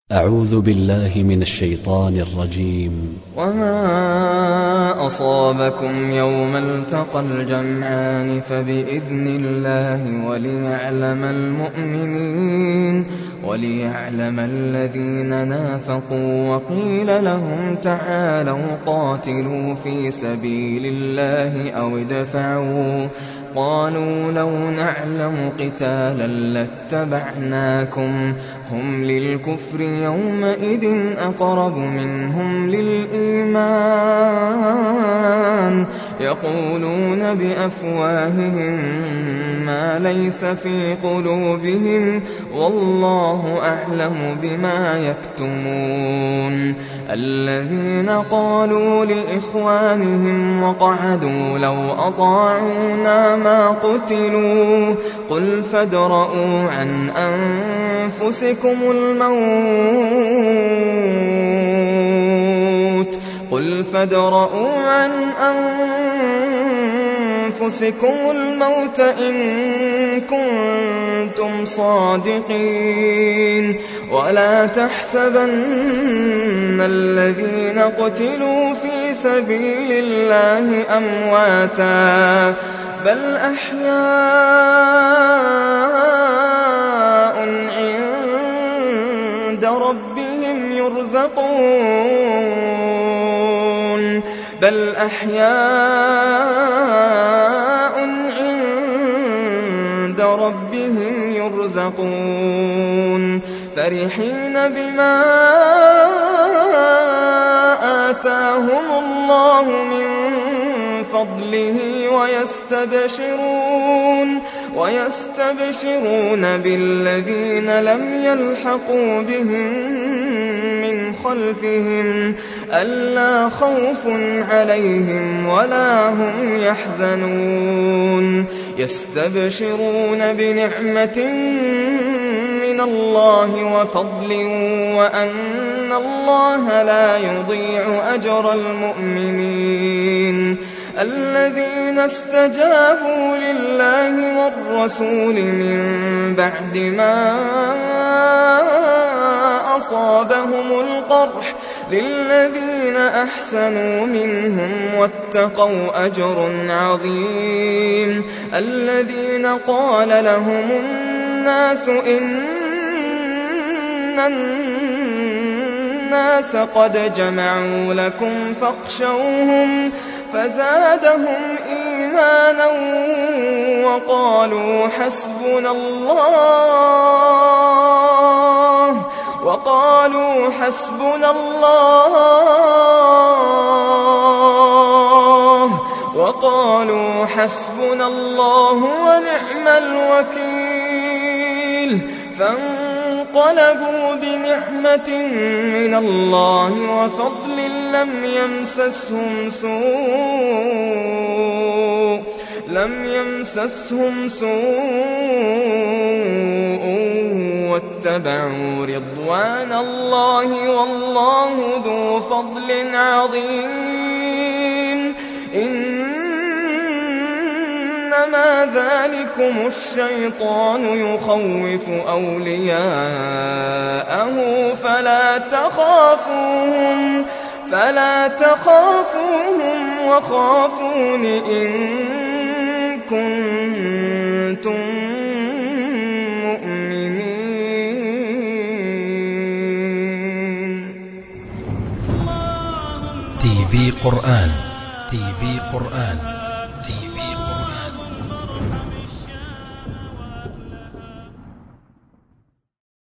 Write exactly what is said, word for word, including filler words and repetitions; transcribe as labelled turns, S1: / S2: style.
S1: أعوذ بالله من الشيطان الرجيم.
S2: وما أصابكم يوم التقى الجمعان فبإذن الله وليعلم المؤمنين وليعلم الذين نافقوا. وقيل لهم تعالوا قاتلوا في سبيل الله أو ادفعوا. قالوا لو نعلم قتالا لاتبعناكم هم للكفر يومئذ أقرب منهم للإيمان يقولون بأفواههم ما ليس في قلوبهم والله أعلم بما يكتمون. الذين قالوا لإخوانهم وقعدوا لو أطاعونا ما قتلوا قل فادرءوا عن أنفسكم الموت قل فادرءوا عن أنفسكم الموت إن كنتم صادقين. ولا تحسبن الذين قتلوا في سبيل الله أمواتا بل أحياء عند ربهم يرزقون بل أحياء عند ربهم يرزقون فرحين بما آتاهم الله من فضله ويستبشرون ويستبشرون بالذين لم يلحقوا بهم من خلفهم ألا خوف عليهم ولا هم يحزنون. يستبشرون بنعمة من الله وفضل وأن الله لا يضيع أجر المؤمنين. الذين استجابوا لله والرسول من بعد ما أصابهم القرح للذين أحسنوا منهم واتقوا أجر عظيم. الذين قال لهم الناس إن الناس قد جمعوا لكم فاخشوهم فزادهم إيمانا وقالوا حسبنا الله وقالوا حسبنا الله وقالوا حسبنا الله ونعم الوكيل. فانقلبوا بنعمة من الله وفضل لم يمسسهم سوء لم يمسسهم سوء واتبعوا رضوان الله والله ذو فضل عظيم. إنما ذلكم الشيطان يخوف أولياءه فلا تخافوهم فلا تخافوهم وخافون إن كنتم مؤمنين.
S3: تي في قرآن تي في قرآن